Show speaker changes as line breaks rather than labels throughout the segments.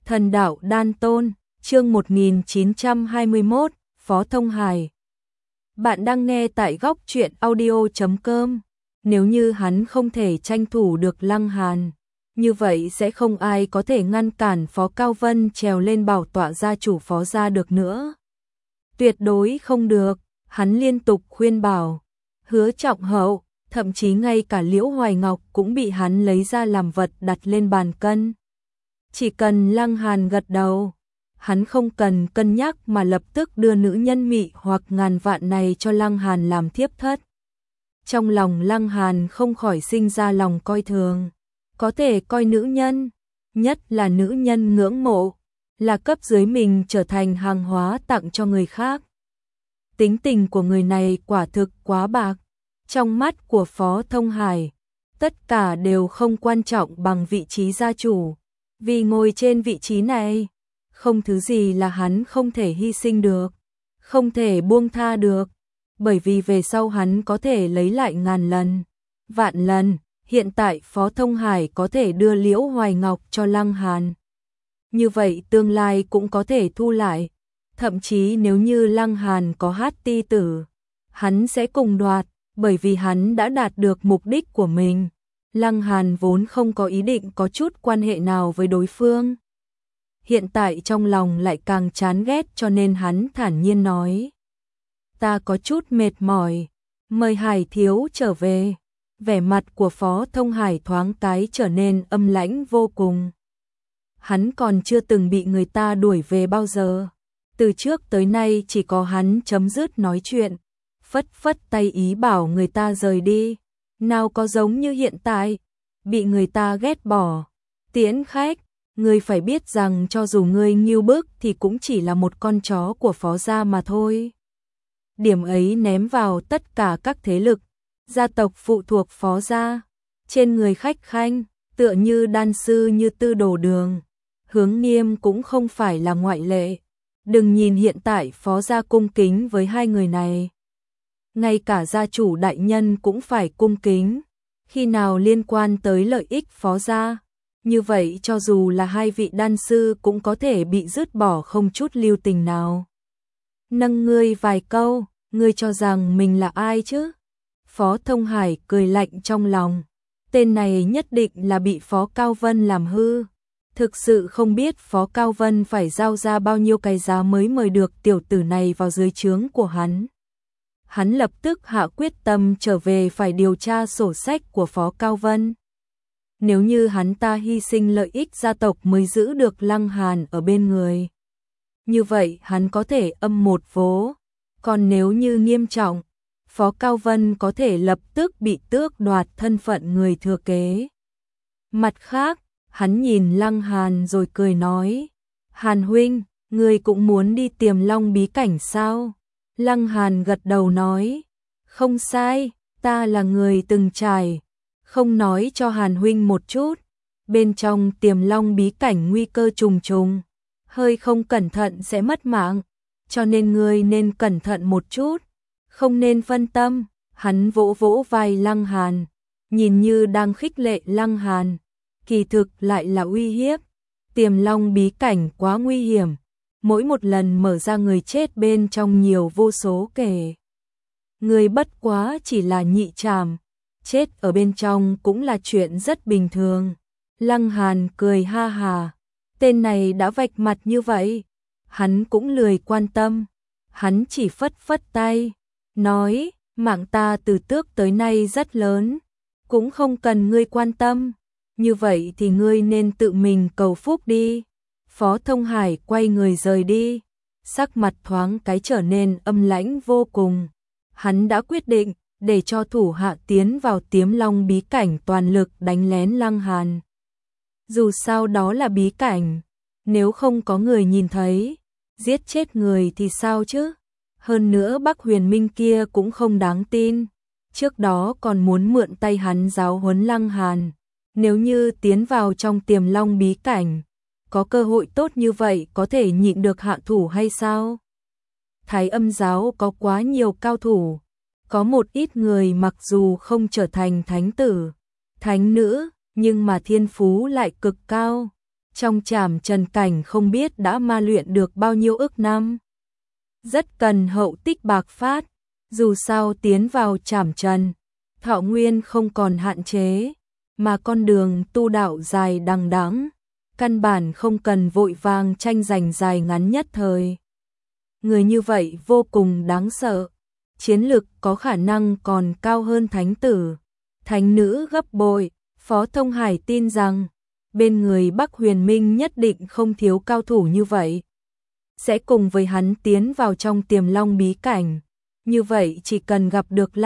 Thần đạo đan tôn, chương 1921, Phó Thông Hải. Bạn đang nghe tại góc truyện audio.com. Nếu như hắn không thể tranh thủ được Lăng Hàn, như vậy sẽ không ai có thể ngăn cản Phó Cao Vân trèo lên bảo tọa gia chủ Phó gia được nữa. Tuyệt đối không được, hắn liên tục khuyên bảo. Hứa Trọng Hậu, thậm chí ngay cả Liễu Hoài Ngọc cũng bị hắn lấy ra làm vật đặt lên bàn cân. Chỉ cần Lăng Hàn gật đầu, hắn không cần cân nhắc mà lập tức đưa nữ nhân mị hoặc ngàn vạn này cho Lăng Hàn làm thiếp thất. Trong lòng Lăng Hàn không khỏi sinh ra lòng coi thường, có thể coi nữ nhân, nhất là nữ nhân ngưỡng mộ, là cấp dưới mình trở thành hàng hóa tặng cho người khác. Tính tình của người này quả thực quá bạc, trong mắt của Phó Thông Hải, tất cả đều không quan trọng bằng vị trí gia chủ. Vì ngồi trên vị trí này, không thứ gì là hắn không thể hy sinh được, không thể buông tha được, bởi vì về sau hắn có thể lấy lại ngàn lần, vạn lần. Hiện tại Phó Thông Hải có thể đưa Liễu Hoài Ngọc cho Lăng Hàn, như vậy tương lai cũng có thể thu lại, thậm chí nếu như Lăng Hàn có hát ti tử, hắn sẽ cùng đoạt, bởi vì hắn đã đạt được mục đích của mình. Lăng Hàn vốn không có ý định có chút quan hệ nào với đối phương. Hiện tại trong lòng lại càng chán ghét, cho nên hắn thản nhiên nói: "Ta có chút mệt mỏi, mời Hải thiếu trở về." Vẻ mặt của Phó Thông Hải thoáng cái trở nên âm lãnh vô cùng. Hắn còn chưa từng bị người ta đuổi về bao giờ. Từ trước tới nay chỉ có hắn chấm dứt nói chuyện, phất phất tay ý bảo người ta rời đi. Nào có giống như hiện tại, bị người ta ghét bỏ. Tiễn khách, ngươi phải biết rằng cho dù ngươi nghêu bức thì cũng chỉ là một con chó của Phó gia mà thôi. Điểm ấy ném vào tất cả các thế lực, gia tộc phụ thuộc Phó gia, trên người khách khanh, tựa như đan sư như Tư Đồ Đường, Hướng Nghiêm cũng không phải là ngoại lệ. Đừng nhìn hiện tại Phó gia cung kính với hai người này, ngay cả gia chủ đại nhân cũng phải cung kính. Khi nào liên quan tới lợi ích Phó gia, như vậy cho dù là hai vị đan sư cũng có thể bị dứt bỏ không chút lưu tình nào. Nâng ngươi vài câu, ngươi cho rằng mình là ai chứ? Phó Thông Hải cười lạnh trong lòng, tên này nhất định là bị Phó Cao Vân làm hư. Thực sự không biết Phó Cao Vân phải giao ra bao nhiêu cái giá mới mời được tiểu tử này vào dưới trướng của hắn. Hắn lập tức hạ quyết tâm trở về phải điều tra sổ sách của Phó Cao Vân. Nếu như hắn ta hy sinh lợi ích gia tộc mới giữ được Lăng Hàn ở bên người, như vậy hắn có thể âm một vố. Còn nếu như nghiêm trọng, Phó Cao Vân có thể lập tức bị tước đoạt thân phận người thừa kế. Mặt khác, hắn nhìn Lăng Hàn rồi cười nói: "Hàn huynh, ngươi cũng muốn đi Tiềm Long bí cảnh sao?" Lăng Hàn gật đầu nói: "Không sai, ta là người từng trải, không nói cho Hàn huynh một chút. Bên trong Tiềm Long bí cảnh nguy cơ trùng trùng, hơi không cẩn thận sẽ mất mạng, cho nên ngươi nên cẩn thận một chút, không nên phân tâm." Hắn vỗ vỗ vai Lăng Hàn, nhìn như đang khích lệ Lăng Hàn, kỳ thực lại là uy hiếp. Tiềm Long bí cảnh quá nguy hiểm, mỗi một lần mở ra người chết bên trong nhiều vô số kể. Người bất quá chỉ là nhị trảm, chết ở bên trong cũng là chuyện rất bình thường. Lăng Hàn cười ha hà, tên này đã vạch mặt như vậy, hắn cũng lười quan tâm. Hắn chỉ phất phất tay, nói: "Mạng ta từ tước tới nay rất lớn, cũng không cần ngươi quan tâm, như vậy thì ngươi nên tự mình cầu phúc đi." Phó Thông Hải quay người rời đi, sắc mặt thoáng cái trở nên âm lãnh vô cùng. Hắn đã quyết định để cho thủ hạ tiến vào Tiềm Long bí cảnh toàn lực đánh lén Lăng Hàn. Dù sao đó là bí cảnh, nếu không có người nhìn thấy, giết chết người thì sao chứ? Hơn nữa Bắc Huyền Minh kia cũng không đáng tin, trước đó còn muốn mượn tay hắn giáo huấn Lăng Hàn. Nếu như tiến vào trong Tiềm Long bí cảnh, có cơ hội tốt như vậy có thể nhịn được hạ thủ hay sao? Thái Âm giáo có quá nhiều cao thủ, có một ít người mặc dù không trở thành thánh tử, thánh nữ, nhưng mà thiên phú lại cực cao. trong trảm trần cảnh không biết đã ma luyện được bao nhiêu ức năm. Rất cần hậu tích bạc phát, dù sao tiến vào trảm trần, thọ nguyên không còn hạn chế, mà con đường tu đạo dài đằng đẵng, căn bản không cần vội vàng tranh giành dài ngắn nhất thời. Người như vậy vô cùng đáng sợ, chiến lực có khả năng còn cao hơn thánh tử, thánh nữ gấp bội. Phó Thông Hải tin rằng, bên người Bắc Huyền Minh nhất định không thiếu cao thủ như vậy. Sẽ cùng với hắn tiến vào trong Tiềm Long bí cảnh. Như vậy chỉ cần gặp được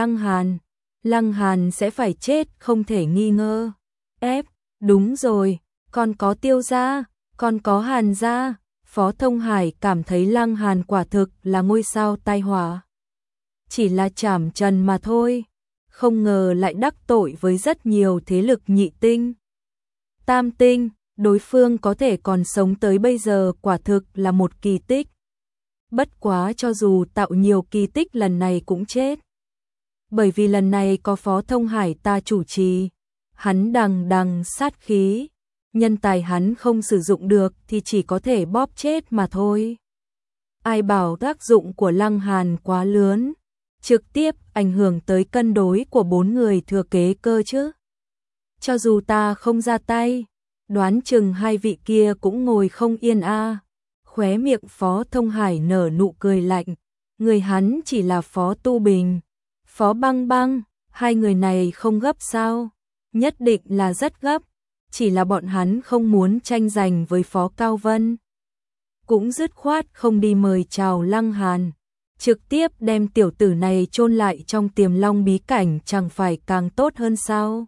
Lăng Hàn sẽ phải chết không thể nghi ngờ. Đúng rồi, còn có Tiêu gia, còn có Hàn gia. Phó Thông Hải cảm thấy Lăng Hàn quả thực là ngôi sao tai họa. Chỉ là trảm trần mà thôi, không ngờ lại đắc tội với rất nhiều thế lực nhị tinh, tam tinh, đối phương có thể còn sống tới bây giờ quả thực là một kỳ tích. Bất quá cho dù tạo nhiều kỳ tích lần này cũng chết. Bởi vì lần này có Phó Thông Hải ta chủ trì, hắn đằng đằng sát khí, nhân tài hắn không sử dụng được thì chỉ có thể bóp chết mà thôi. Ai bảo tác dụng của Lăng Hàn quá lớn, trực tiếp ảnh hưởng tới cân đối của 4 người thừa kế cơ chứ. Cho dù ta không ra tay, đoán chừng hai vị kia cũng ngồi không yên a. Khóe miệng Phó Thông Hải nở nụ cười lạnh, người hắn chỉ là Phó Tu Bình, Phó Băng Băng, hai người này không gấp sao? Nhất định là rất gấp, chỉ là bọn hắn không muốn tranh giành với Phó Cao Vân. Cũng dứt khoát không đi mời chào Lăng Hàn, trực tiếp đem tiểu tử này chôn lại trong Tiềm Long bí cảnh chẳng phải càng tốt hơn sao?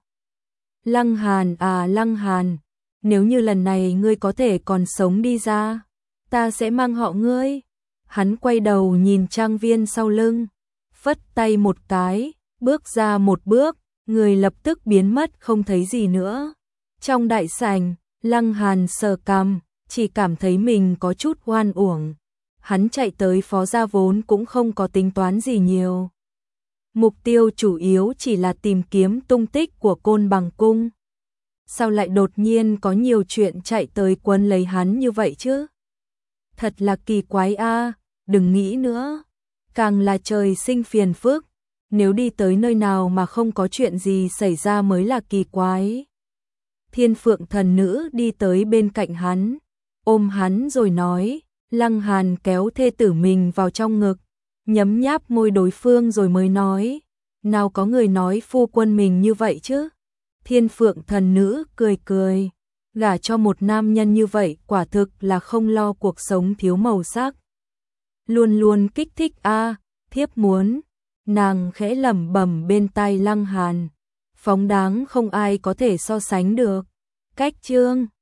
Lăng Hàn à Lăng Hàn, nếu như lần này ngươi có thể còn sống đi ra, ta sẽ mang họ ngươi. Hắn quay đầu nhìn trang viên sau lưng, phất tay một cái, bước ra một bước, người lập tức biến mất không thấy gì nữa. Trong đại sảnh, Lăng Hàn sờ cằm, chỉ cảm thấy mình có chút oan uổng. Hắn chạy tới Phó gia vốn cũng không có tính toán gì nhiều. Mục tiêu chủ yếu chỉ là tìm kiếm tung tích của Côn Bằng Cung. Sao lại đột nhiên có nhiều chuyện chạy tới quấn lấy hắn như vậy chứ? Thật là kỳ quái a, đừng nghĩ nữa. Càng là trời sinh phiền phức, nếu đi tới nơi nào mà không có chuyện gì xảy ra mới là kỳ quái. Thiên Phượng thần nữ đi tới bên cạnh hắn, ôm hắn rồi nói, Lăng Hàn kéo thê tử mình vào trong ngực, nhấm nháp môi đối phương rồi mới nói, nào có người nói phu quân mình như vậy chứ. Thiên Phượng thần nữ cười cười, gả cho một nam nhân như vậy quả thực là không lo cuộc sống thiếu màu sắc. Luôn luôn kích thích a, thiếp muốn. Nàng khẽ lẩm bẩm bên tai Lăng Hàn, phóng đáng không ai có thể so sánh được. Cách chương